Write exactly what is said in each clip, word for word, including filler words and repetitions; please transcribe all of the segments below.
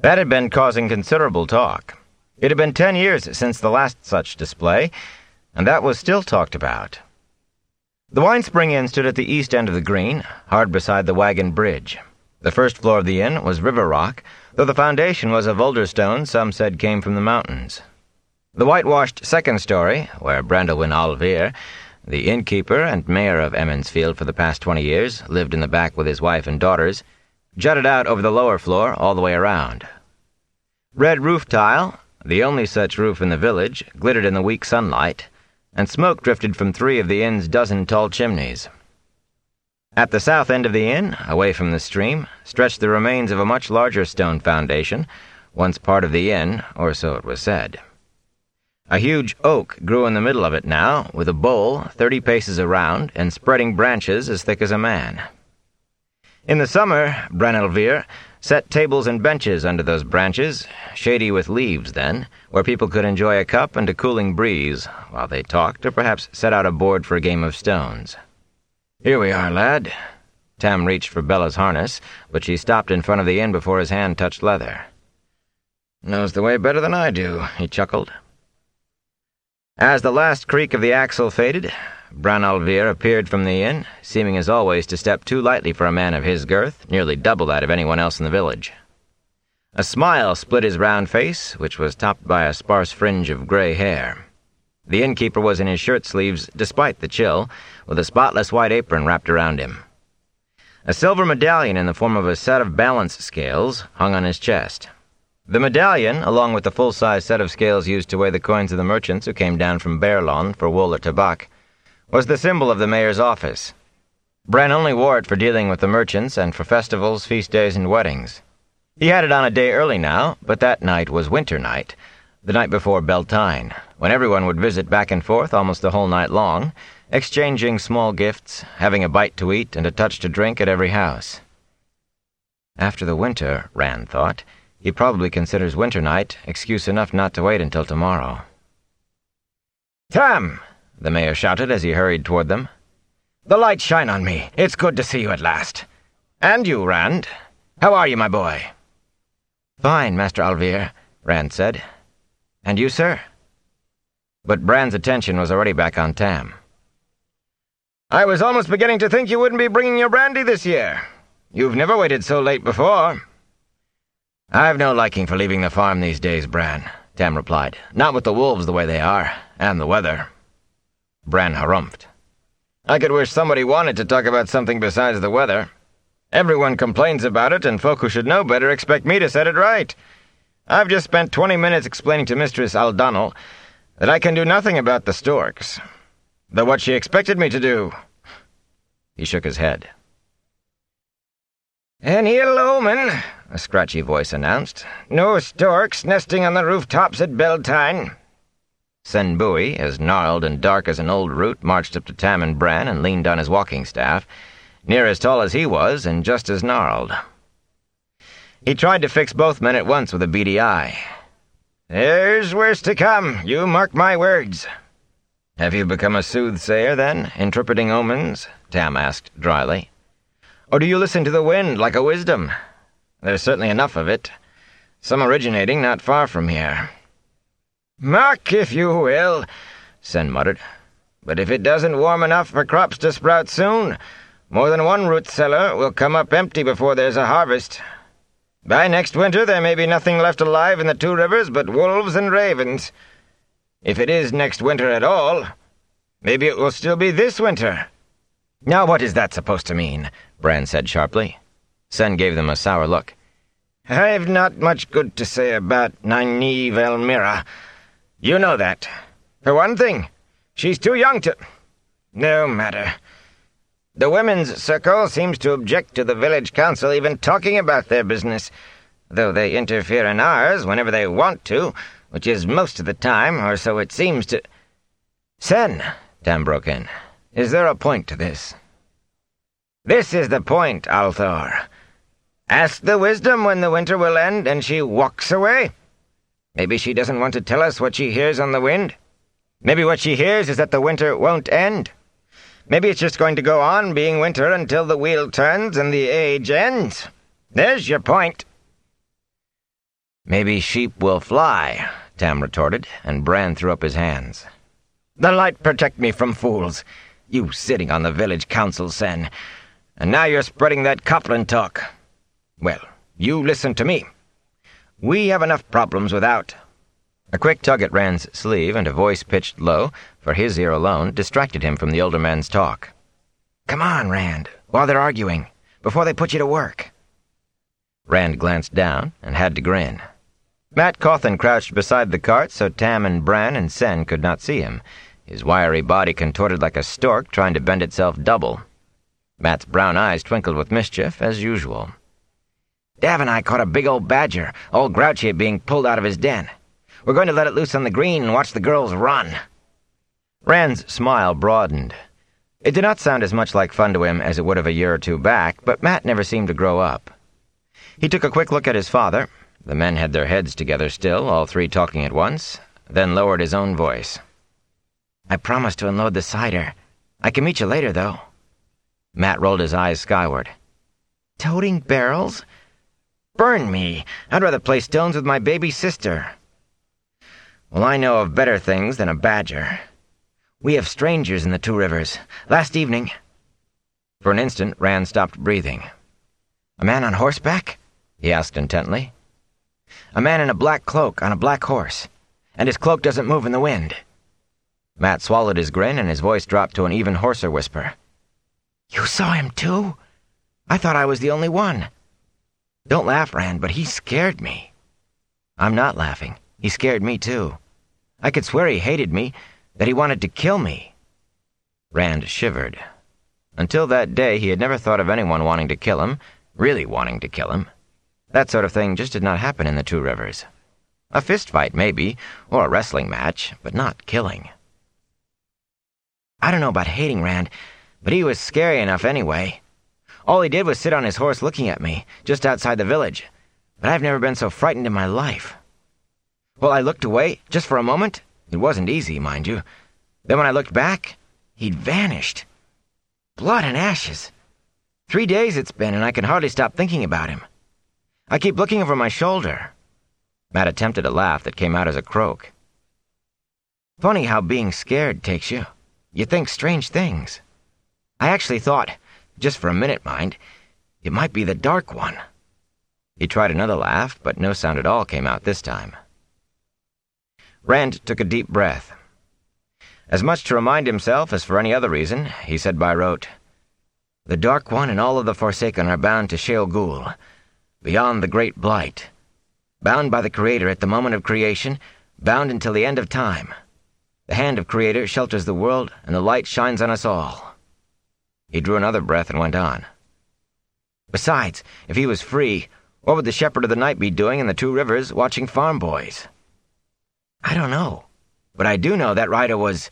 That had been causing considerable talk. It had been ten years since the last such display, and that was still talked about. The Wine Spring Inn stood at the east end of the green, hard beside the wagon bridge. The first floor of the inn was river rock, though the foundation was of older stone some said came from the mountains. The whitewashed second story, where Brandywin Alvier, the innkeeper and mayor of Emmonsfield for the past twenty years, lived in the back with his wife and daughters, jutted out over the lower floor all the way around. Red roof tile, the only such roof in the village, glittered in the weak sunlight, and smoke drifted from three of the inn's dozen tall chimneys. At the south end of the inn, away from the stream, stretched the remains of a much larger stone foundation, once part of the inn, or so it was said. A huge oak grew in the middle of it now, with a bole thirty paces around and spreading branches as thick as a man. In the summer, Branelvere set tables and benches under those branches, shady with leaves then, where people could enjoy a cup and a cooling breeze while they talked or perhaps set out a board for a game of stones. "Here we are, lad." Tam reached for Bella's harness, but she stopped in front of the inn before his hand touched leather. "Knows the way better than I do," he chuckled. As the last creak of the axle faded, Branalvier appeared from the inn, seeming as always to step too lightly for a man of his girth, nearly double that of anyone else in the village. A smile split his round face, which was topped by a sparse fringe of gray hair. The innkeeper was in his shirt-sleeves, despite the chill, with a spotless white apron wrapped around him. A silver medallion in the form of a set of balance scales hung on his chest. The medallion, along with the full-size set of scales used to weigh the coins of the merchants who came down from Berlon for wool or tabac, was the symbol of the mayor's office. Bran only wore it for dealing with the merchants and for festivals, feast days, and weddings. He had it on a day early now, but that night was winter night, the night before Beltane, when everyone would visit back and forth almost the whole night long, exchanging small gifts, having a bite to eat and a touch to drink at every house. After the winter, Rand thought, he probably considers winter night excuse enough not to wait until tomorrow. "Tam!" the mayor shouted as he hurried toward them. "The light shine on me. It's good to see you at last. And you, Rand. How are you, my boy?" "Fine, Master Alvier," Rand said. "And you, sir?" But Bran's attention was already back on Tam. "I was almost beginning to think you wouldn't be bringing your brandy this year. You've never waited so late before." "I've no liking for leaving the farm these days, Bran," Tam replied. "Not with the wolves the way they are, and the weather." Bran harumphed. "I could wish somebody wanted to talk about something besides the weather. Everyone complains about it, and folk who should know better expect me to set it right. I've just spent twenty minutes explaining to Mistress Aldonal that I can do nothing about the storks. Though what she expected me to do..." He shook his head. "An ill omen," a scratchy voice announced. "No storks nesting on the rooftops at Beltane." Sen Bui, as gnarled and dark as an old root, marched up to Tam and Bran and leaned on his walking staff, near as tall as he was and just as gnarled. He tried to fix both men at once with a beady eye. "There's worse to come, you mark my words." "Have you become a soothsayer, then, interpreting omens?" Tam asked dryly. "Or do you listen to the wind like a wisdom? There's certainly enough of it, some originating not far from here." "Mock, if you will," Sen muttered. "But if it doesn't warm enough for crops to sprout soon, more than one root cellar will come up empty before there's a harvest. By next winter there may be nothing left alive in the two rivers but wolves and ravens. If it is next winter at all, maybe it will still be this winter." "Now what is that supposed to mean?" Bran said sharply. Sen gave them a sour look. "I've not much good to say about Nynaeve Elmira. You know that. For one thing, she's too young to... No matter. The women's circle seems to object to the village council even talking about their business, though they interfere in ours whenever they want to, which is most of the time, or so it seems to..." "Sen," Tam broke in, "is there a point to this?" "This is the point, Althor. Ask the wisdom when the winter will end, and she walks away. Maybe she doesn't want to tell us what she hears on the wind. Maybe what she hears is that the winter won't end. Maybe it's just going to go on being winter until the wheel turns and the age ends. There's your point." "Maybe sheep will fly," Tam retorted, and Bran threw up his hands. "The light protect me from fools. You sitting on the village council, Sen. And now you're spreading that Coplin talk. Well, you listen to me. We have enough problems without—" A quick tug at Rand's sleeve and a voice pitched low, for his ear alone, distracted him from the older man's talk. "Come on, Rand, while they're arguing, before they put you to work." Rand glanced down and had to grin. Mat Cawthon crouched beside the cart so Tam and Bran and Sen could not see him, his wiry body contorted like a stork trying to bend itself double. Mat's brown eyes twinkled with mischief, as usual. "Dav and I caught a big old badger, all grouchy at being pulled out of his den. We're going to let it loose on the green and watch the girls run." Rand's smile broadened. It did not sound as much like fun to him as it would have a year or two back, but Mat never seemed to grow up. He took a quick look at his father. The men had their heads together still, all three talking at once, then lowered his own voice. "I promised to unload the cider. I can meet you later, though." Mat rolled his eyes skyward. "Toting barrels? Burn me! I'd rather play stones with my baby sister." "Well, I know of better things than a badger. We have strangers in the Two Rivers. Last evening—" For an instant, Rand stopped breathing. "A man on horseback?" he asked intently. "A man in a black cloak on a black horse, and his cloak doesn't move in the wind." Mat swallowed his grin, and his voice dropped to an even hoarser whisper. "You saw him, too? I thought I was the only one. Don't laugh, Rand, but he scared me." "I'm not laughing. He scared me, too. I could swear he hated me, that he wanted to kill me." Rand shivered. Until that day, he had never thought of anyone wanting to kill him, really wanting to kill him. That sort of thing just did not happen in the Two Rivers. A fist fight, maybe, or a wrestling match, but not killing. "I don't know about hating Rand, but he was scary enough anyway. All he did was sit on his horse looking at me, just outside the village, but I've never been so frightened in my life. Well, I looked away, just for a moment. It wasn't easy, mind you. Then when I looked back, he'd vanished. Blood and ashes. Three days it's been, and I can hardly stop thinking about him. I keep looking over my shoulder." Mat attempted a laugh that came out as a croak. "Funny how being scared takes you. You think strange things. I actually thought, just for a minute, mind, it might be the Dark One." He tried another laugh, but no sound at all came out this time. Rand took a deep breath. As much to remind himself as for any other reason, he said by rote, "The Dark One and all of the Forsaken are bound to Shale Ghul, beyond the Great Blight. Bound by the Creator at the moment of creation, bound until the end of time. The hand of Creator shelters the world, and the light shines on us all." He drew another breath and went on. "Besides, if he was free, what would the Shepherd of the Night be doing in the Two Rivers watching farm boys?" "I don't know, but I do know that rider was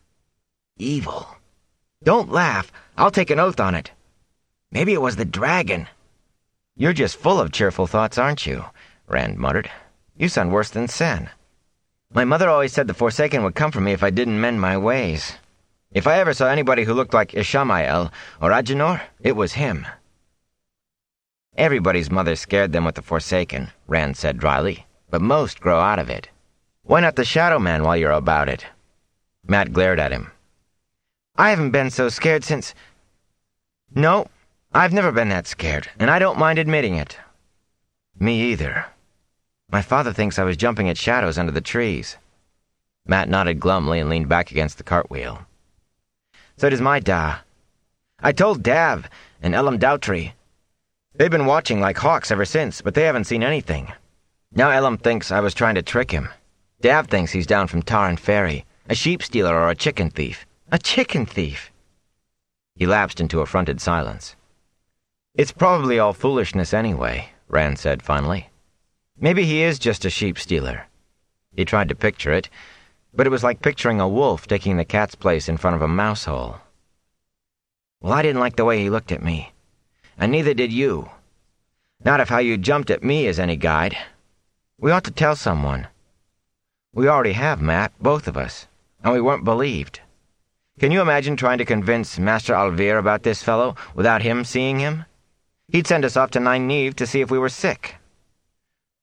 evil. Don't laugh. I'll take an oath on it. Maybe it was the dragon." "You're just full of cheerful thoughts, aren't you?" Rand muttered. "You sound worse than Sen. My mother always said the Forsaken would come for me if I didn't mend my ways. If I ever saw anybody who looked like Ishamael or Agenor, it was him." "Everybody's mother scared them with the Forsaken," Rand said dryly, "but most grow out of it. Why not the Shadow Man while you're about it?" Mat glared at him. "I haven't been so scared since—" "No, I've never been that scared, and I don't mind admitting it." "Me either. My father thinks I was jumping at shadows under the trees." Mat nodded glumly and leaned back against the cartwheel. "So does my da. I told Dav and Elam Dautri. They've been watching like hawks ever since, but they haven't seen anything. Now Elam thinks I was trying to trick him. Dav thinks he's down from Tarn Ferry, a sheep stealer or a chicken thief. A chicken thief!" He lapsed into affronted silence. "It's probably all foolishness anyway," Rand said finally. "Maybe he is just a sheep stealer." He tried to picture it, but it was like picturing a wolf taking the cat's place in front of a mouse hole. "Well, I didn't like the way he looked at me, and neither did you. Not if how you jumped at me is any guide. We ought to tell someone. We already have, Mat, both of us, and we weren't believed. Can you imagine trying to convince Master Alvir about this fellow without him seeing him? He'd send us off to Nynaeve to see if we were sick.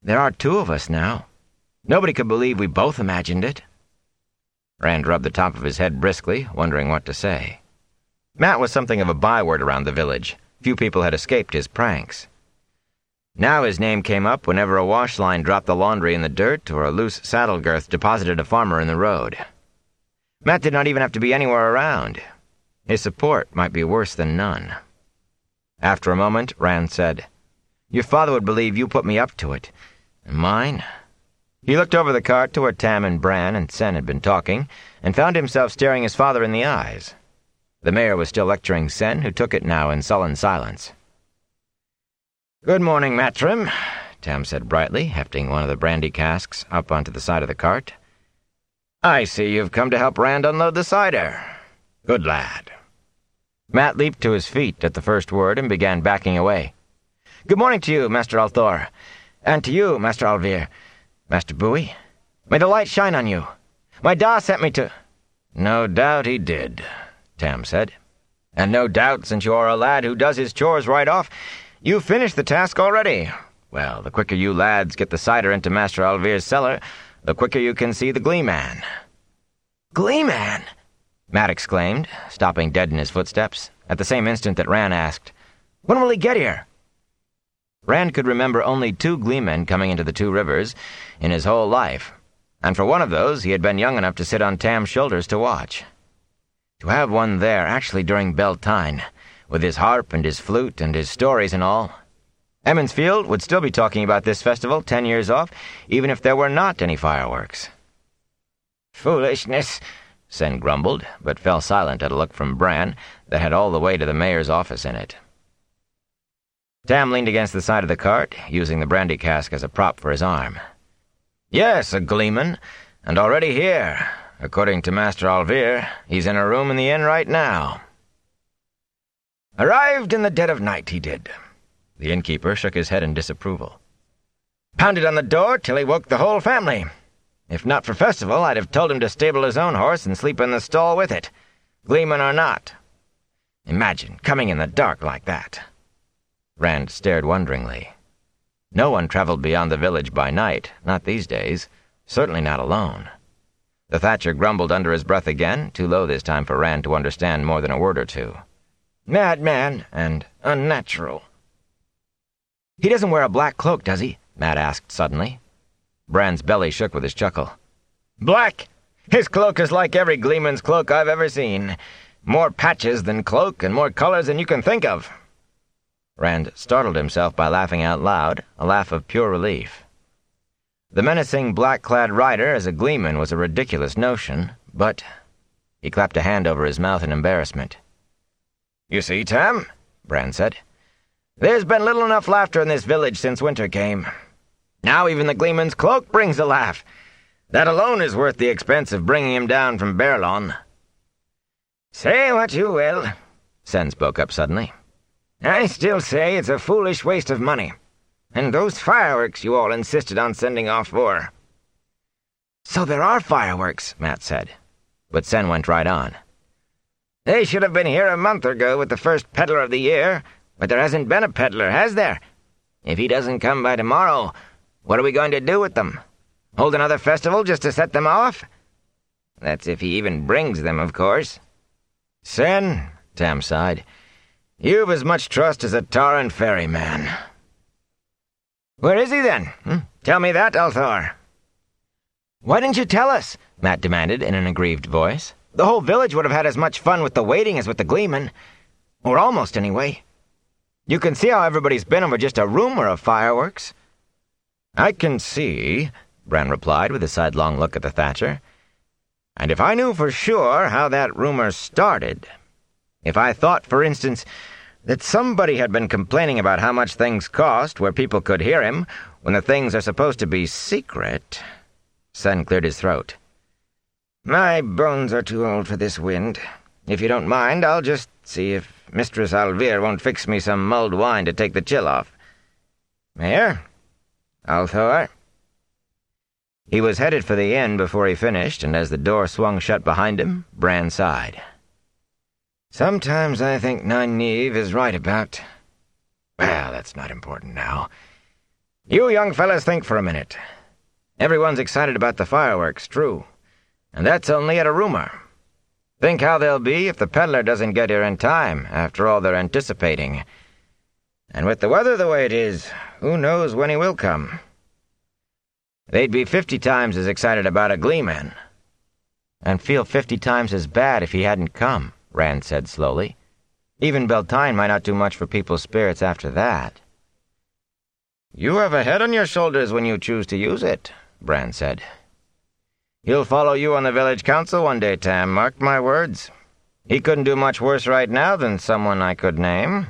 There are two of us now. Nobody could believe we both imagined it." Rand rubbed the top of his head briskly, wondering what to say. Matt was something of a byword around the village. Few people had escaped his pranks. Now his name came up whenever a wash line dropped the laundry in the dirt or a loose saddle girth deposited a farmer in the road. Matt did not even have to be anywhere around. His support might be worse than none. After a moment, Rand said, "Your father would believe you put me up to it. And mine?" He looked over the cart to where Tam and Bran and Sen had been talking, and found himself staring his father in the eyes. The mayor was still lecturing Sen, who took it now in sullen silence. "Good morning, Matrim," Tam said brightly, hefting one of the brandy casks up onto the side of the cart. "I see you've come to help Rand unload the cider. Good lad." Matt leaped to his feet at the first word and began backing away. "Good morning to you, Master Althor, and to you, Master Alvir. Master Bowie, may the light shine on you. My da sent me to—" "No doubt he did," Tam said. "And no doubt, since you are a lad who does his chores right off, you've finished the task already. Well, the quicker you lads get the cider into Master Alvir's cellar, the quicker you can see the Gleeman." "Gleeman?" Matt exclaimed, stopping dead in his footsteps, at the same instant that Rand asked, "When will he get here?" Rand could remember only two Gleemen coming into the Two Rivers in his whole life, and for one of those he had been young enough to sit on Tam's shoulders to watch. To have one there actually during Beltane, with his harp and his flute and his stories and all. Emmons Field would still be talking about this festival ten years off, even if there were not any fireworks. "Foolishness," Sen grumbled, but fell silent at a look from Bran that had all the way to the mayor's office in it. Tam leaned against the side of the cart, using the brandy cask as a prop for his arm. "Yes, a Gleeman, and already here. According to Master Alvir, he's in a room in the inn right now." "Arrived in the dead of night, he did." The innkeeper shook his head in disapproval. "Pounded on the door till he woke the whole family. If not for festival, I'd have told him to stable his own horse and sleep in the stall with it, Gleeman or not. Imagine coming in the dark like that." Rand stared wonderingly. No one traveled beyond the village by night, not these days, certainly not alone. The thatcher grumbled under his breath again, too low this time for Rand to understand more than a word or two. "Madman and unnatural." "He doesn't wear a black cloak, does he?" Matt asked suddenly. Bran's belly shook with his chuckle. "Black? His cloak is like every Gleeman's cloak I've ever seen. More patches than cloak and more colors than you can think of." Rand startled himself by laughing out loud, a laugh of pure relief. The menacing black-clad rider as a Gleeman was a ridiculous notion, but... He clapped a hand over his mouth in embarrassment. "You see, Tam," Bran said, "there's been little enough laughter in this village since winter came. Now even the Gleeman's cloak brings a laugh. That alone is worth the expense of bringing him down from Baerlon." "Say what you will," Sen spoke up suddenly. "I still say it's a foolish waste of money. And those fireworks you all insisted on sending off for." "So there are fireworks," Matt said. But Sen went right on. "They should have been here a month ago with the first peddler of the year, but there hasn't been a peddler, has there? If he doesn't come by tomorrow, what are we going to do with them? Hold another festival just to set them off? That's if he even brings them, of course." "Sen," Tam sighed, "you've as much trust as a tar and ferryman." "Where is he, then? Hmm? Tell me that, Althor." "Why didn't you tell us?" Matt demanded in an aggrieved voice. "The whole village would have had as much fun with the waiting as with the Gleeman. Or almost, anyway. You can see how everybody's been over just a rumor of fireworks." "I can see," Bran replied with a sidelong look at the thatcher. "And if I knew for sure how that rumor started, if I thought, for instance, that somebody had been complaining about how much things cost where people could hear him when the things are supposed to be secret..." Sen cleared his throat. "My bones are too old for this wind. If you don't mind, I'll just see if Mistress Alvir won't fix me some mulled wine to take the chill off. Mayor? Althor?" He was headed for the inn before he finished, and as the door swung shut behind him, Bran sighed. "Sometimes I think Nynaeve is right about... Well, that's not important now. You young fellas think for a minute. Everyone's excited about the fireworks, true. And that's only at a rumor. Think how they'll be if the peddler doesn't get here in time, after all they're anticipating. And with the weather the way it is, who knows when he will come. They'd be fifty times as excited about a gleeman. And feel fifty times as bad if he hadn't come, Rand said slowly. Even Beltane might not do much for people's spirits after that. You have a head on your shoulders when you choose to use it, Bran said. He'll follow you on the village council one day, Tam, mark my words. He couldn't do much worse right now than someone I could name.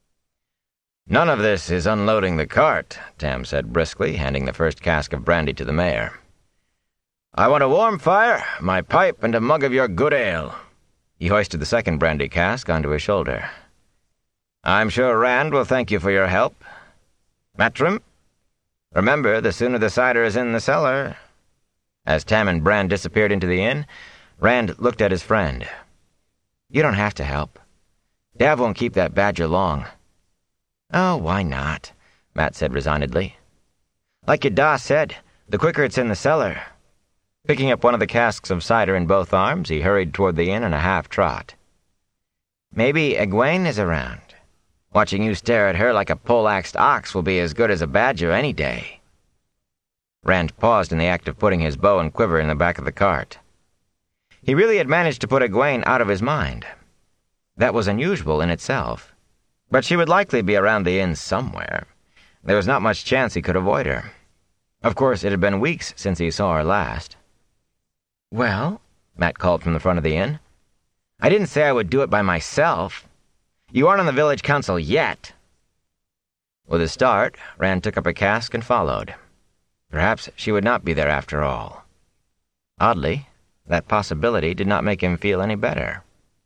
None of this is unloading the cart, Tam said briskly, handing the first cask of brandy to the mayor. I want a warm fire, my pipe, and a mug of your good ale. He hoisted the second brandy cask onto his shoulder. I'm sure Rand will thank you for your help. Matrim, remember, the sooner the cider is in the cellar. As Tam and Bran disappeared into the inn, Rand looked at his friend. You don't have to help. Dav won't keep that badger long. Oh, why not? Matt said resignedly. Like your Da said, the quicker it's in the cellar. Picking up one of the casks of cider in both arms, he hurried toward the inn in a half-trot. Maybe Egwene is around. Watching you stare at her like a poleaxed ox will be as good as a badger any day. Rand paused in the act of putting his bow and quiver in the back of the cart. He really had managed to put Egwene out of his mind. That was unusual in itself. But she would likely be around the inn somewhere. There was not much chance he could avoid her. Of course, it had been weeks since he saw her last. Well, Matt called from the front of the inn. I didn't say I would do it by myself. You aren't on the village council yet. With a start, Rand took up a cask and followed. Perhaps she would not be there after all. Oddly, that possibility did not make him feel any better.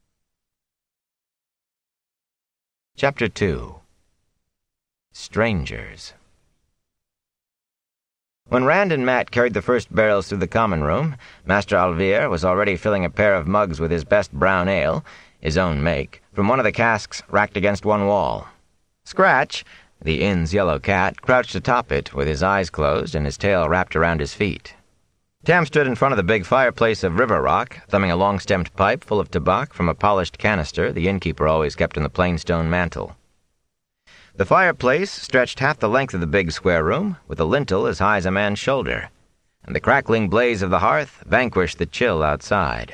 Chapter two. Strangers. When Rand and Matt carried the first barrels through the common room, Master Alvier was already filling a pair of mugs with his best brown ale, his own make, from one of the casks racked against one wall. Scratch, the inn's yellow cat, crouched atop it with his eyes closed and his tail wrapped around his feet. Tam stood in front of the big fireplace of river rock, thumbing a long-stemmed pipe full of tobacco from a polished canister the innkeeper always kept in the plain stone mantel. The fireplace stretched half the length of the big square room, with a lintel as high as a man's shoulder, and the crackling blaze of the hearth vanquished the chill outside.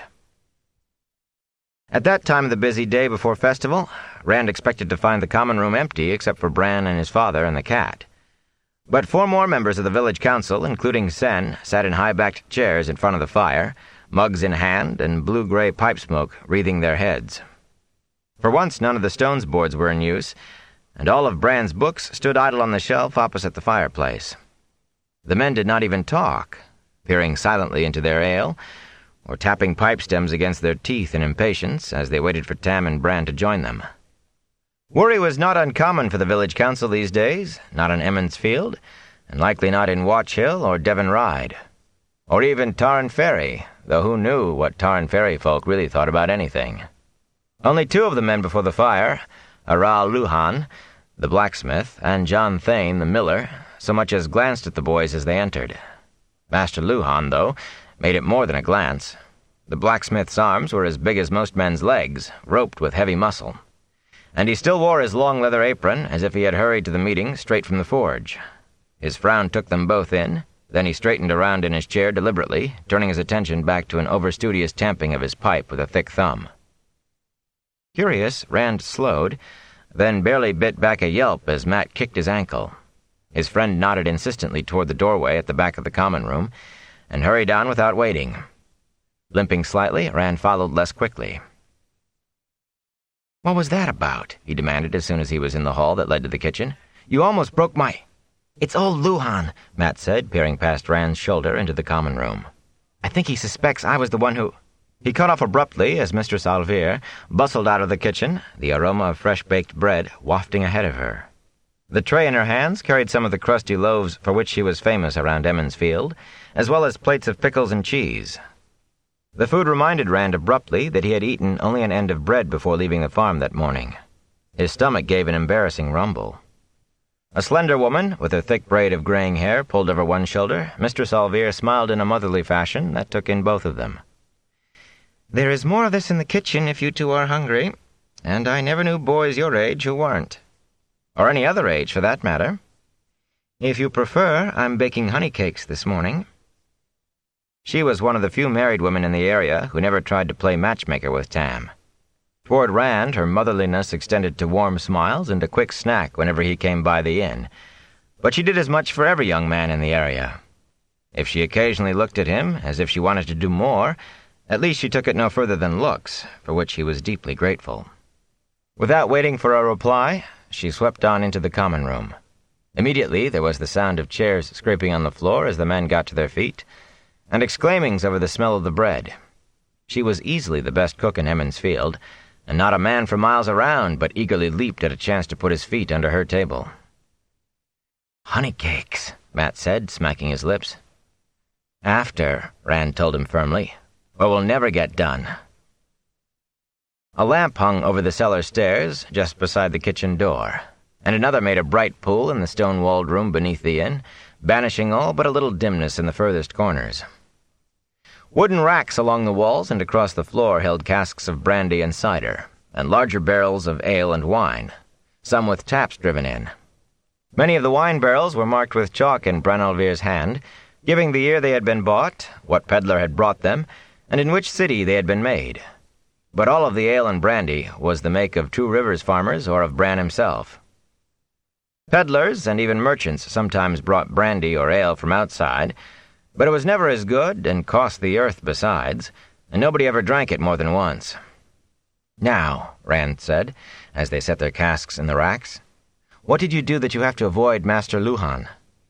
At that time of the busy day before festival, Rand expected to find the common room empty except for Bran and his father and the cat. But four more members of the village council, including Sen, sat in high-backed chairs in front of the fire, mugs in hand and blue-gray pipe smoke wreathing their heads. For once, none of the stone's boards were in use, and all of Bran's books stood idle on the shelf opposite the fireplace. The men did not even talk, peering silently into their ale, or tapping pipe stems against their teeth in impatience as they waited for Tam and Bran to join them. Worry was not uncommon for the village council these days, not on Emmons Field, and likely not in Watch Hill or Devon Ride, or even Tarn Ferry, though who knew what Tarn Ferry folk really thought about anything. Only two of the men before the fire, Aral Luhan, the blacksmith, and John Thane, the miller, so much as glanced at the boys as they entered. Master Luhan, though, made it more than a glance. The blacksmith's arms were as big as most men's legs, roped with heavy muscle, and he still wore his long leather apron as if he had hurried to the meeting straight from the forge. His frown took them both in, then he straightened around in his chair deliberately, turning his attention back to an overstudious tamping of his pipe with a thick thumb. Curious, Rand slowed, then barely bit back a yelp as Matt kicked his ankle. His friend nodded insistently toward the doorway at the back of the common room, and hurried on without waiting. Limping slightly, Rand followed less quickly. "What was that about?" he demanded as soon as he was in the hall that led to the kitchen. "You almost broke my—" "It's old Luhan," Matt said, peering past Rand's shoulder into the common room. "I think he suspects I was the one who—" He cut off abruptly as Mistress Alvier bustled out of the kitchen, the aroma of fresh-baked bread wafting ahead of her. The tray in her hands carried some of the crusty loaves for which she was famous around Emmons Field, as well as plates of pickles and cheese. The food reminded Rand abruptly that he had eaten only an end of bread before leaving the farm that morning. His stomach gave an embarrassing rumble. A slender woman, with a thick braid of graying hair pulled over one shoulder, Mistress Alvere smiled in a motherly fashion that took in both of them. "There is more of this in the kitchen if you two are hungry, and I never knew boys your age who weren't. Or any other age, for that matter. If you prefer, I'm baking honey cakes this morning." She was one of the few married women in the area who never tried to play matchmaker with Tam. Toward Rand, her motherliness extended to warm smiles and a quick snack whenever he came by the inn, but she did as much for every young man in the area. If she occasionally looked at him as if she wanted to do more, at least she took it no further than looks, for which he was deeply grateful. Without waiting for a reply, she swept on into the common room. Immediately there was the sound of chairs scraping on the floor as the men got to their feet, and exclaimings over the smell of the bread. She was easily the best cook in Emond's Field, and not a man for miles around but eagerly leaped at a chance to put his feet under her table. "Honey cakes," Matt said, smacking his lips. "After," Rand told him firmly, "or we'll never get done." A lamp hung over the cellar stairs just beside the kitchen door, and another made a bright pool in the stone-walled room beneath the inn, banishing all but a little dimness in the furthest corners. Wooden racks along the walls and across the floor held casks of brandy and cider, and larger barrels of ale and wine, some with taps driven in. Many of the wine barrels were marked with chalk in Branalvere's hand, giving the year they had been bought, what peddler had brought them, and in which city they had been made. But all of the ale and brandy was the make of Two Rivers farmers or of Bran himself. Peddlers and even merchants sometimes brought brandy or ale from outside, but it was never as good and cost the earth besides, and nobody ever drank it more than once. "Now," Rand said, as they set their casks in the racks, "what did you do that you have to avoid Master Luhan?"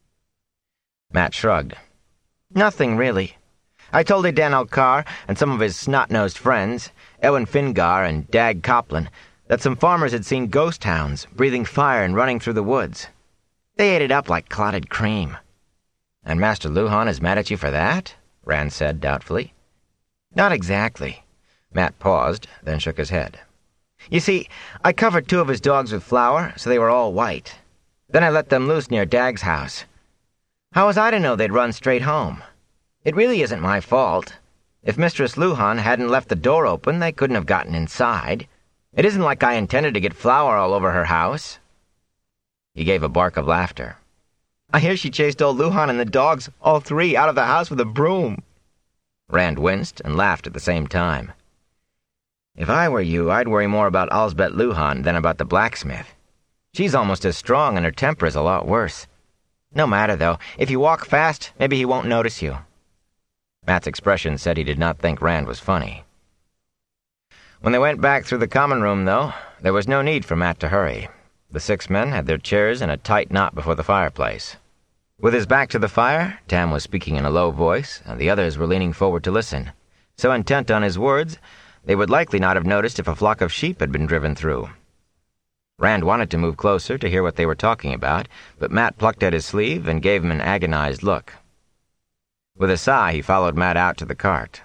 Matt shrugged. "Nothing, really. I told Edan Alcar and some of his snot-nosed friends, Ewan Fingar and Dag Copland, that some farmers had seen ghost hounds breathing fire and running through the woods. They ate it up like clotted cream." "And Master Luhan is mad at you for that?" Rand said doubtfully. "Not exactly." Matt paused, then shook his head. "You see, I covered two of his dogs with flour, so they were all white. Then I let them loose near Dag's house. How was I to know they'd run straight home? It really isn't my fault. If Mistress Luhan hadn't left the door open, they couldn't have gotten inside. It isn't like I intended to get flour all over her house." He gave a bark of laughter. "I hear she chased old Luhan and the dogs, all three, out of the house with a broom." Rand winced and laughed at the same time. "If I were you, I'd worry more about Alsbet Luhan than about the blacksmith. She's almost as strong and her temper is a lot worse. No matter, though. If you walk fast, maybe he won't notice you." Matt's expression said he did not think Rand was funny. When they went back through the common room, though, there was no need for Matt to hurry. The six men had their chairs in a tight knot before the fireplace. With his back to the fire, Tam was speaking in a low voice, and the others were leaning forward to listen, so intent on his words they would likely not have noticed if a flock of sheep had been driven through. Rand wanted to move closer to hear what they were talking about, but Matt plucked at his sleeve and gave him an agonized look. With a sigh, he followed Matt out to the cart.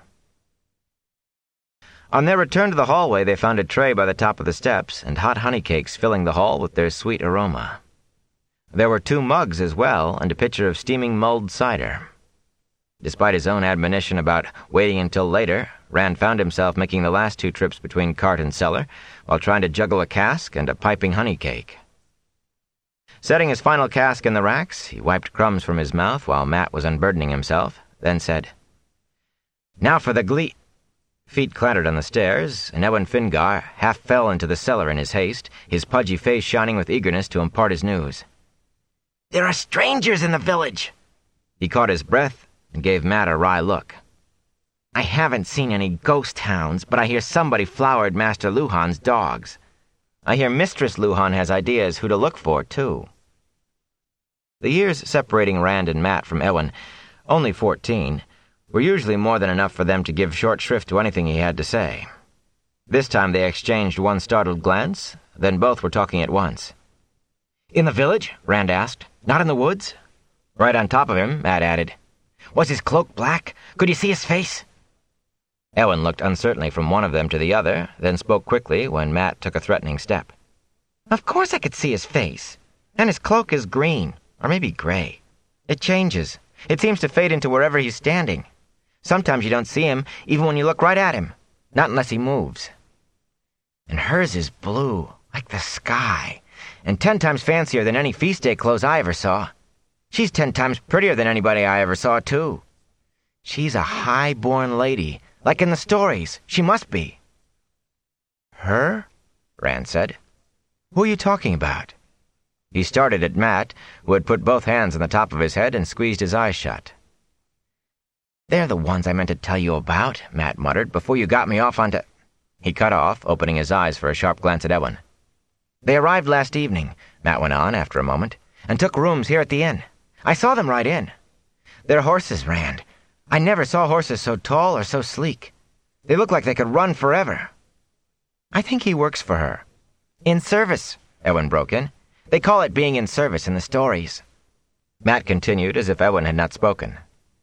On their return to the hallway, they found a tray by the top of the steps and hot honey cakes filling the hall with their sweet aroma. There were two mugs as well, and a pitcher of steaming mulled cider. Despite his own admonition about waiting until later, Rand found himself making the last two trips between cart and cellar while trying to juggle a cask and a piping honey cake. Setting his final cask in the racks, he wiped crumbs from his mouth while Matt was unburdening himself, then said, "Now for the glee—" Feet clattered on the stairs, and Ewan Fingar half fell into the cellar in his haste, his pudgy face shining with eagerness to impart his news. "There are strangers in the village!" He caught his breath and gave Matt a wry look. "I haven't seen any ghost hounds, but I hear somebody flowered Master Luhan's dogs. I hear Mistress Luhan has ideas who to look for, too." The years separating Rand and Matt from Ewan, only fourteen, were usually more than enough for them to give short shrift to anything he had to say. This time they exchanged one startled glance, then both were talking at once. "In the village?" Rand asked. "Not in the woods?" "Right on top of him," Matt added. "Was his cloak black? Could you see his face?" Ewan looked uncertainly from one of them to the other, then spoke quickly when Matt took a threatening step. "Of course I could see his face. And his cloak is green, or maybe gray. It changes. It seems to fade into wherever he's standing. Sometimes you don't see him, even when you look right at him. Not unless he moves. And hers is blue, like the sky, and ten times fancier than any feast day clothes I ever saw. She's ten times prettier than anybody I ever saw, too. She's a high-born lady, like in the stories. She must be. Her? Rand said. Who are you talking about? He started at Matt, who had put both hands on the top of his head and squeezed his eyes shut. They're the ones I meant to tell you about, Matt muttered, before you got me off onto... He cut off, opening his eyes for a sharp glance at Ewen. They arrived last evening, Matt went on after a moment, and took rooms here at the inn. I saw them right in. They're horses, Rand. I never saw horses so tall or so sleek. They look like they could run forever. I think he works for her. In service, Ewen broke in. They call it being in service in the stories. Matt continued as if Ewen had not spoken.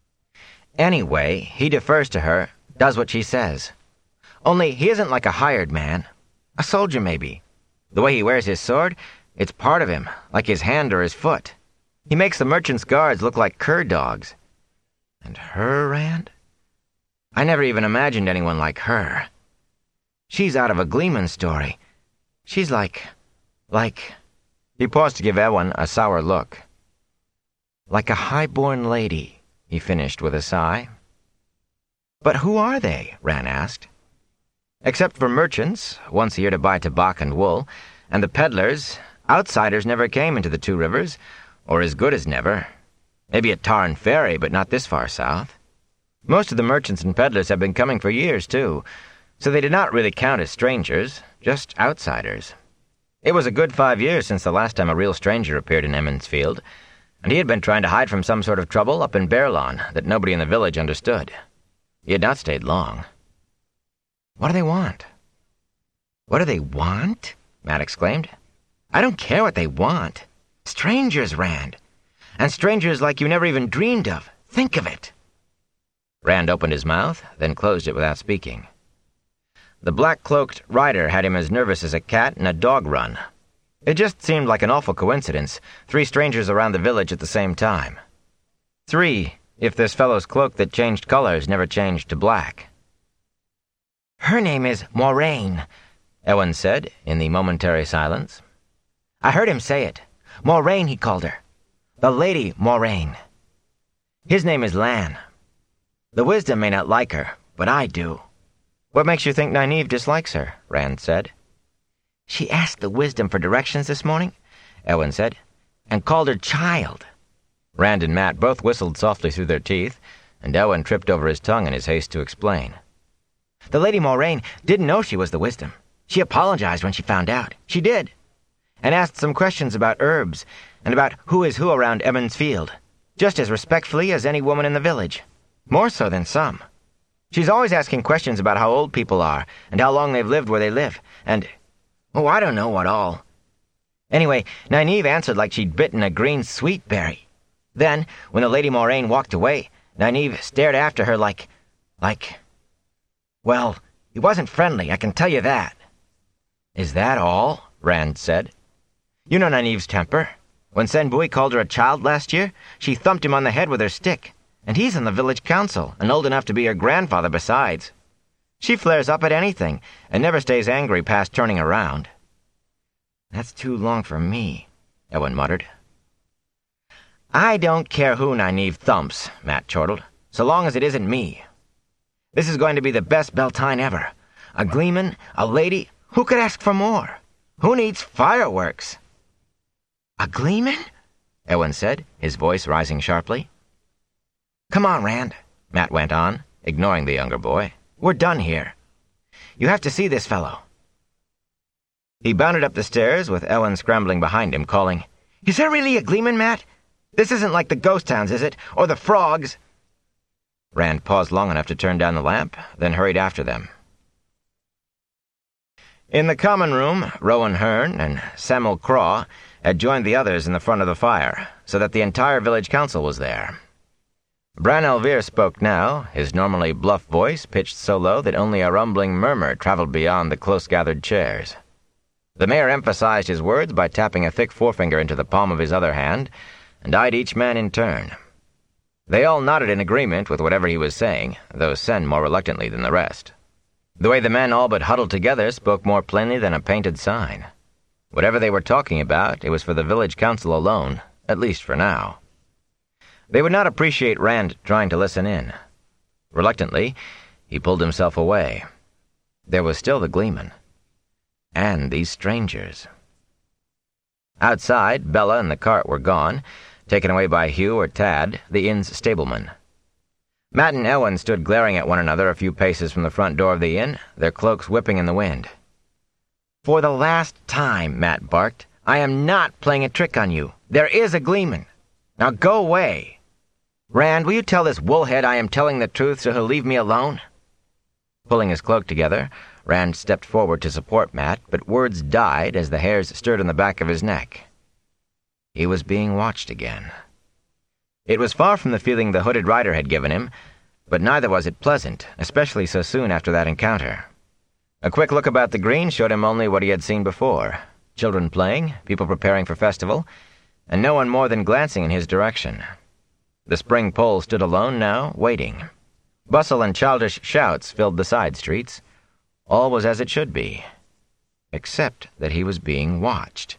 Anyway, he defers to her, does what she says. Only he isn't like a hired man. A soldier, maybe. The way he wears his sword, it's part of him, like his hand or his foot. He makes the merchant's guards look like cur dogs. And her, Rand? I never even imagined anyone like her. She's out of a Gleeman story. She's like... like... He paused to give Ewen a sour look. Like a high-born lady, he finished with a sigh. But who are they? Rand asked. Except for merchants, once a year to buy tobacco and wool, and the peddlers, outsiders never came into the Two Rivers, or as good as never. Maybe at Tarn Ferry, but not this far south. Most of the merchants and peddlers have been coming for years, too, so they did not really count as strangers, just outsiders. It was a good five years since the last time a real stranger appeared in Emond's Field, and he had been trying to hide from some sort of trouble up in Bear Lawn that nobody in the village understood. He had not stayed long. What do they want? What do they want? Matt exclaimed. I don't care what they want. Strangers, Rand. And strangers like you never even dreamed of. Think of it. Rand opened his mouth, then closed it without speaking. The black-cloaked rider had him as nervous as a cat in a dog run. It just seemed like an awful coincidence, three strangers around the village at the same time. Three, if this fellow's cloak that changed colors never changed to black. Her name is Moraine, Ewen said in the momentary silence. I heard him say it. Moraine, he called her. The Lady Moraine. His name is Lan. The Wisdom may not like her, but I do. What makes you think Nynaeve dislikes her? Rand said. She asked the Wisdom for directions this morning, Ewen said, and called her child. Rand and Matt both whistled softly through their teeth, and Ewen tripped over his tongue in his haste to explain. The Lady Moraine didn't know she was the Wisdom. She apologized when she found out. She did. And asked some questions about herbs, and about who is who around Emond's Field, just as respectfully as any woman in the village. More so than some. She's always asking questions about how old people are, and how long they've lived where they live, and... oh, I don't know what all. Anyway, Nynaeve answered like she'd bitten a green sweet berry. Then, when the Lady Moraine walked away, Nynaeve stared after her like... like... well, he wasn't friendly, I can tell you that. Is that all? Rand said. You know Nynaeve's temper. When Senbui called her a child last year, she thumped him on the head with her stick. And he's in the village council, and old enough to be her grandfather besides. She flares up at anything, and never stays angry past turning around. That's too long for me, Ewen muttered. I don't care who Nynaeve thumps, Matt chortled, so long as it isn't me. This is going to be the best Beltane ever. A Gleeman, a lady, who could ask for more? Who needs fireworks? A Gleeman? Ewen said, his voice rising sharply. Come on, Rand, Matt went on, ignoring the younger boy. We're done here. You have to see this fellow. He bounded up the stairs with Ewen scrambling behind him, calling, Is there really a Gleeman, Matt? This isn't like the ghost towns, is it? Or the frogs? Rand paused long enough to turn down the lamp, then hurried after them. In the common room, Rowan Hearn and Samuel Craw had joined the others in the front of the fire, so that the entire village council was there. Bran Elvir spoke now, his normally bluff voice pitched so low that only a rumbling murmur traveled beyond the close-gathered chairs. The mayor emphasized his words by tapping a thick forefinger into the palm of his other hand, and eyed each man in turn. They all nodded in agreement with whatever he was saying, though Sen more reluctantly than the rest. The way the men all but huddled together spoke more plainly than a painted sign. Whatever they were talking about, it was for the village council alone, at least for now. They would not appreciate Rand trying to listen in. Reluctantly, he pulled himself away. There was still the Gleeman. And these strangers. Outside, Bella and the cart were gone, taken away by Hugh or Tad, the inn's stableman. Matt and Ewan stood glaring at one another a few paces from the front door of the inn, their cloaks whipping in the wind. "For the last time," Matt barked, "I am not playing a trick on you. There is a Gleeman. Now go away. Rand, will you tell this woolhead I am telling the truth so he'll leave me alone?" Pulling his cloak together, Rand stepped forward to support Matt, but words died as the hairs stirred on the back of his neck. He was being watched again. It was far from the feeling the hooded rider had given him, but neither was it pleasant, especially so soon after that encounter. A quick look about the green showed him only what he had seen before: children playing, people preparing for festival, and no one more than glancing in his direction. The spring pole stood alone now, waiting. Bustle and childish shouts filled the side streets. All was as it should be, except that he was being watched.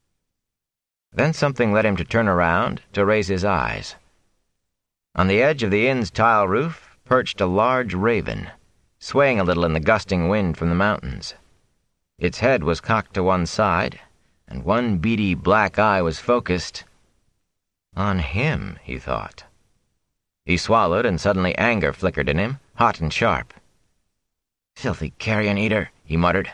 Then something led him to turn around, to raise his eyes. On the edge of the inn's tile roof perched a large raven, swaying a little in the gusting wind from the mountains. Its head was cocked to one side, and one beady black eye was focused on him, he thought. He swallowed, and suddenly anger flickered in him, hot and sharp. "Filthy carrion-eater," he muttered.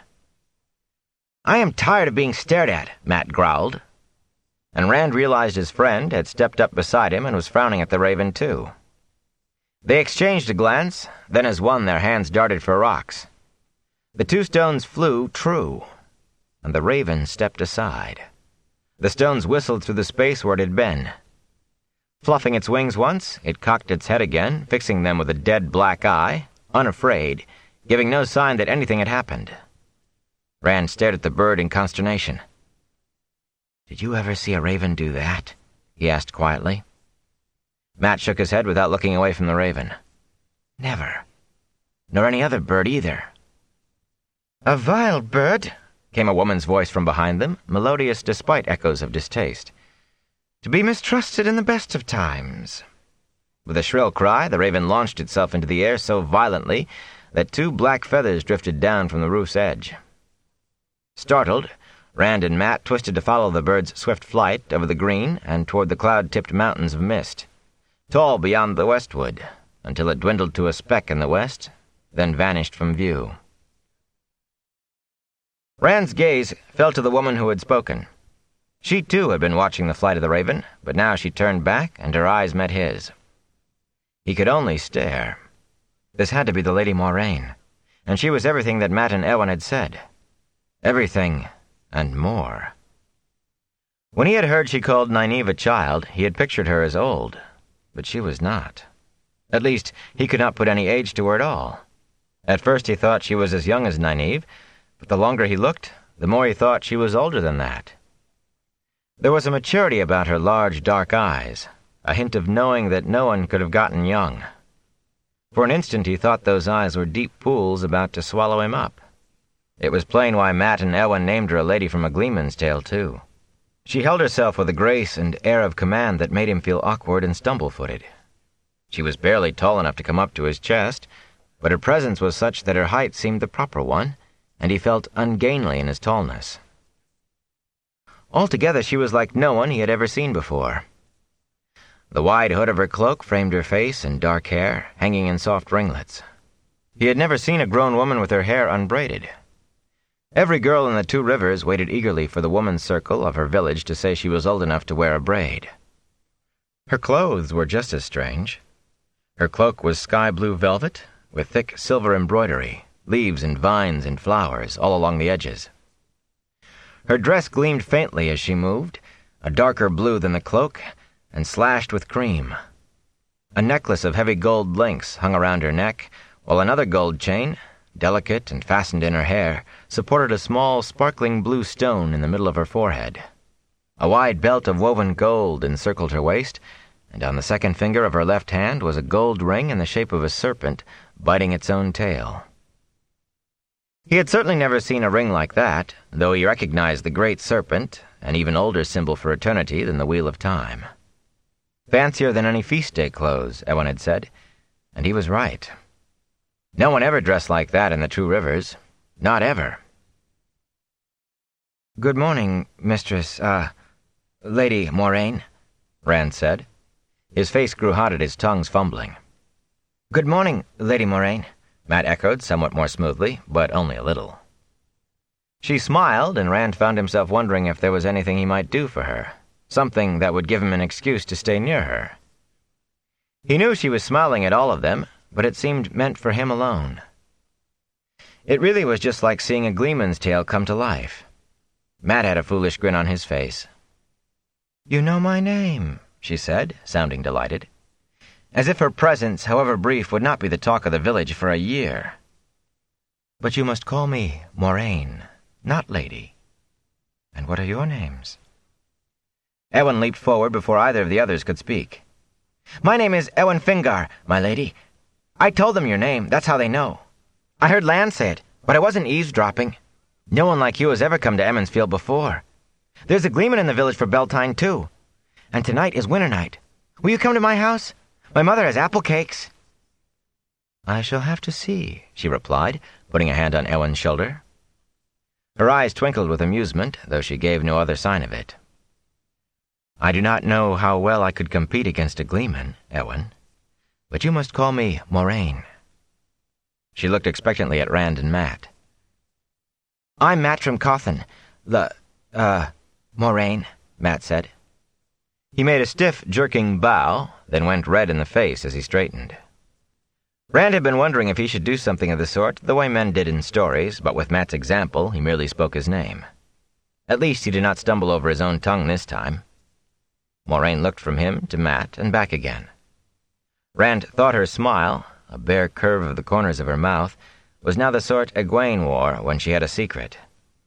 "I am tired of being stared at," Matt growled. And Rand realized his friend had stepped up beside him and was frowning at the raven, too. They exchanged a glance, then as one their hands darted for rocks. The two stones flew true, and the raven stepped aside. The stones whistled through the space where it had been. Fluffing its wings once, it cocked its head again, fixing them with a dead black eye, unafraid, giving no sign that anything had happened. Rand stared at the bird in consternation. "Did you ever see a raven do that?" he asked quietly. Matt shook his head without looking away from the raven. "Never. Nor any other bird either." "A vile bird," came a woman's voice from behind them, melodious despite echoes of distaste. "To be mistrusted in the best of times." With a shrill cry, the raven launched itself into the air so violently that two black feathers drifted down from the roof's edge. Startled, Rand and Matt twisted to follow the bird's swift flight over the green and toward the cloud-tipped mountains of mist, tall beyond the westwood, until it dwindled to a speck in the west, then vanished from view. Rand's gaze fell to the woman who had spoken. She, too, had been watching the flight of the raven, but now she turned back, and her eyes met his. He could only stare. This had to be the Lady Moraine, and she was everything that Matt and Ewan had said. Everything, and more. When he had heard she called Nynaeve a child, he had pictured her as old, but she was not. At least, he could not put any age to her at all. At first he thought she was as young as Nynaeve, but the longer he looked, the more he thought she was older than that. There was a maturity about her large, dark eyes, a hint of knowing that no one could have gotten young. For an instant he thought those eyes were deep pools about to swallow him up. It was plain why Matt and Ewan named her a lady from a Gleeman's Tale, too. She held herself with a grace and air of command that made him feel awkward and stumble-footed. She was barely tall enough to come up to his chest, but her presence was such that her height seemed the proper one, and he felt ungainly in his tallness. Altogether she was like no one he had ever seen before. The wide hood of her cloak framed her face and dark hair, hanging in soft ringlets. He had never seen a grown woman with her hair unbraided. Every girl in the Two Rivers waited eagerly for the woman's circle of her village to say she was old enough to wear a braid. Her clothes were just as strange. Her cloak was sky-blue velvet, with thick silver embroidery, leaves and vines and flowers all along the edges. Her dress gleamed faintly as she moved, a darker blue than the cloak, and slashed with cream. A necklace of heavy gold links hung around her neck, while another gold chain, delicate and fastened in her hair, supported a small, sparkling blue stone in the middle of her forehead. A wide belt of woven gold encircled her waist, and on the second finger of her left hand was a gold ring in the shape of a serpent biting its own tail. He had certainly never seen a ring like that, though he recognized the great serpent, an even older symbol for eternity than the wheel of time. Fancier than any feast day clothes, Ewen had said, and he was right. No one ever dressed like that in the Two Rivers. Not ever. "Good morning, Mistress, uh, Lady Moraine," Rand said. His face grew hot at his tongue's fumbling. "Good morning, Lady Moraine," Mat echoed somewhat more smoothly, but only a little. She smiled, and Rand found himself wondering if there was anything he might do for her, something that would give him an excuse to stay near her. He knew she was smiling at all of them, but it seemed meant for him alone. It really was just like seeing a gleeman's tale come to life. Mat had a foolish grin on his face. "You know my name," she said, sounding delighted. As if her presence, however brief, would not be the talk of the village for a year. "But you must call me Moraine, not Lady. And what are your names?" Ewen leaped forward before either of the others could speak. "My name is Ewen Fingar, my lady. I told them your name, that's how they know. I heard Lan say it, but I wasn't eavesdropping. No one like you has ever come to Emmonsfield before. There's a gleeman in the village for Beltane, too. And tonight is winter night. Will you come to my house? My mother has apple cakes." "I shall have to see," she replied, putting a hand on Ewen's shoulder. Her eyes twinkled with amusement, though she gave no other sign of it. "I do not know how well I could compete against a gleeman, Ewen, but you must call me Moraine." She looked expectantly at Rand and Mat. "I'm Mat from Cawthon, the, uh, Moraine," Mat said. He made a stiff, jerking bow, then went red in the face as he straightened. Rand had been wondering if he should do something of the sort, the way men did in stories, but with Mat's example, he merely spoke his name. At least he did not stumble over his own tongue this time. Moraine looked from him to Mat and back again. Rand thought her smile, a bare curve of the corners of her mouth, was now the sort Egwene wore when she had a secret.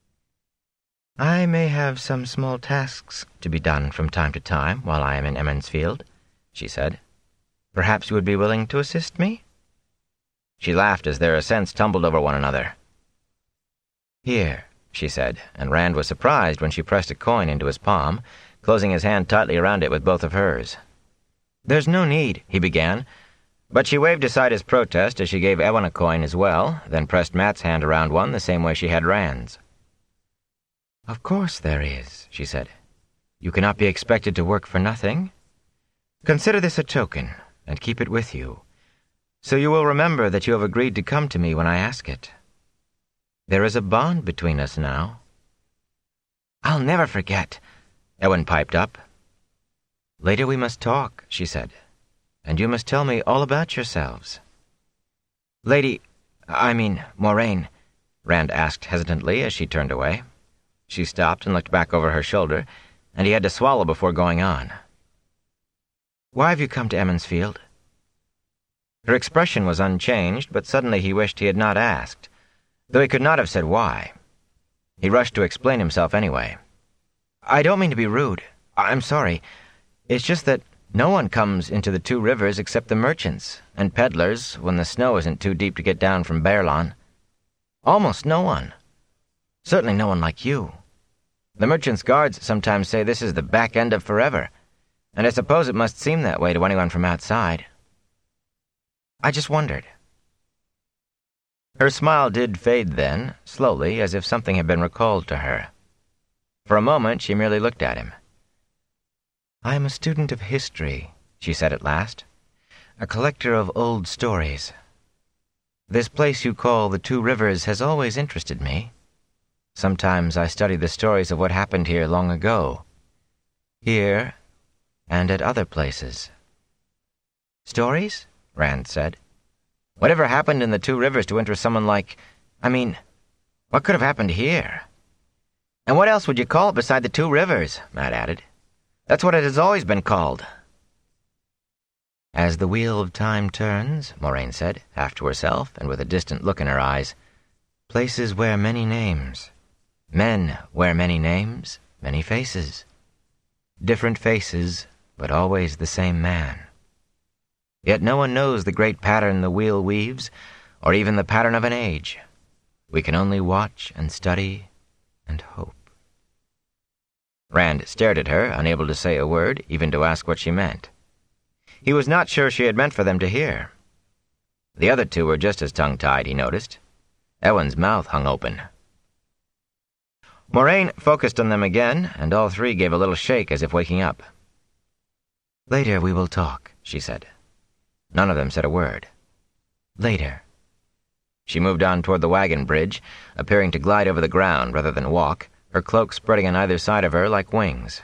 "I may have some small tasks to be done from time to time while I am in Emmonsfield," she said. "Perhaps you would be willing to assist me?" She laughed as their assents tumbled over one another. "Here," she said, and Rand was surprised when she pressed a coin into his palm, closing his hand tightly around it with both of hers. "There's no need," he began, but she waved aside his protest as she gave Ewen a coin as well, then pressed Mat's hand around one the same way she had Rand's. "Of course there is," she said. "You cannot be expected to work for nothing. Consider this a token, and keep it with you, so you will remember that you have agreed to come to me when I ask it. There is a bond between us now." "I'll never forget," Ewen piped up. "Later we must talk," she said, "and you must tell me all about yourselves." "Lady, I mean, Moraine," Rand asked hesitantly as she turned away. She stopped and looked back over her shoulder, and he had to swallow before going on. "Why have you come to Emmonsfield?" Her expression was unchanged, but suddenly he wished he had not asked, though he could not have said why. He rushed to explain himself anyway. "I don't mean to be rude. I'm sorry. It's just that no one comes into the Two Rivers except the merchants and peddlers when the snow isn't too deep to get down from Baerlon. Almost no one. Certainly no one like you. The merchants' guards sometimes say this is the back end of forever, and I suppose it must seem that way to anyone from outside. I just wondered." Her smile did fade then, slowly, as if something had been recalled to her. For a moment she merely looked at him. "I am a student of history," she said at last, "a collector of old stories. This place you call the Two Rivers has always interested me. Sometimes I study the stories of what happened here long ago, here and at other places." "Stories?" Rand said. "Whatever happened in the Two Rivers to interest someone like... I mean, what could have happened here?" "And what else would you call it beside the Two Rivers?" Mat added. "That's what it has always been called." As the wheel of time turns, Moraine said, half to herself and with a distant look in her eyes, places wear many names. Men wear many names, many faces. Different faces, but always the same man. Yet no one knows the great pattern the wheel weaves, or even the pattern of an age. We can only watch and study and hope. Rand stared at her, unable to say a word, even to ask what she meant. He was not sure she had meant for them to hear. The other two were just as tongue-tied, he noticed. Eowyn's mouth hung open. Moraine focused on them again, and all three gave a little shake as if waking up. "Later we will talk," she said. None of them said a word. "Later." She moved on toward the wagon bridge, appearing to glide over the ground rather than walk, her cloak spreading on either side of her like wings.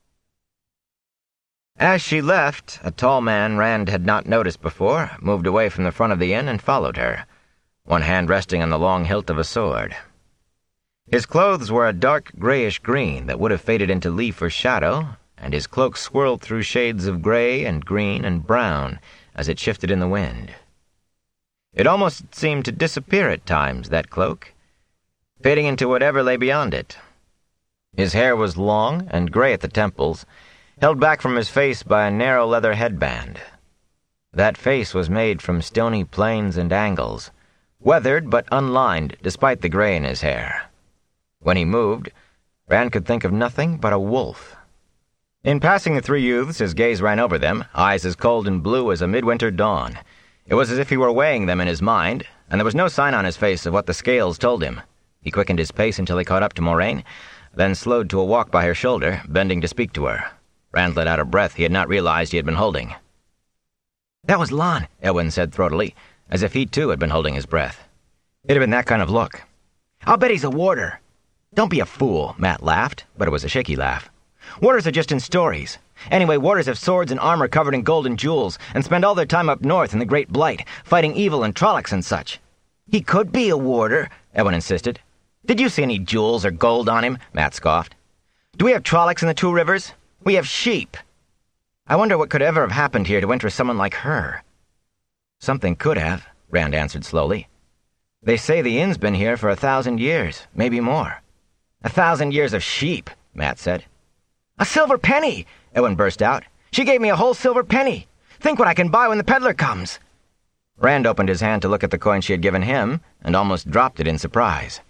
As she left, a tall man Rand had not noticed before moved away from the front of the inn and followed her, one hand resting on the long hilt of a sword. His clothes were a dark grayish green that would have faded into leaf or shadow, and his cloak swirled through shades of gray and green and brown as it shifted in the wind. It almost seemed to disappear at times, that cloak, fading into whatever lay beyond it. His hair was long and gray at the temples, held back from his face by a narrow leather headband. That face was made from stony planes and angles, weathered but unlined despite the gray in his hair. When he moved, Rand could think of nothing but a wolf. In passing the three youths, his gaze ran over them, eyes as cold and blue as a midwinter dawn. It was as if he were weighing them in his mind, and there was no sign on his face of what the scales told him. He quickened his pace until he caught up to Moraine, then slowed to a walk by her shoulder, bending to speak to her. Rand let out a breath he had not realized he had been holding. "That was Lon," Eowyn said throatily, as if he too had been holding his breath. It had been that kind of look. "I'll bet he's a warder." "Don't be a fool," Matt laughed, but it was a shaky laugh. "Warders are just in stories. Anyway, warders have swords and armor covered in gold and jewels, and spend all their time up north in the Great Blight, fighting evil and Trollocs and such." "He could be a warder," Eowyn insisted. "Did you see any jewels or gold on him?" Matt scoffed. "Do we have Trollocs in the Two Rivers? We have sheep." "I wonder what could ever have happened here to interest someone like her." "Something could have," Rand answered slowly. "They say the inn's been here for a thousand years, maybe more." "A thousand years of sheep," Matt said. "A silver penny!" Eowyn burst out. "She gave me a whole silver penny. Think what I can buy when the peddler comes." Rand opened his hand to look at the coin she had given him, and almost dropped it in surprise.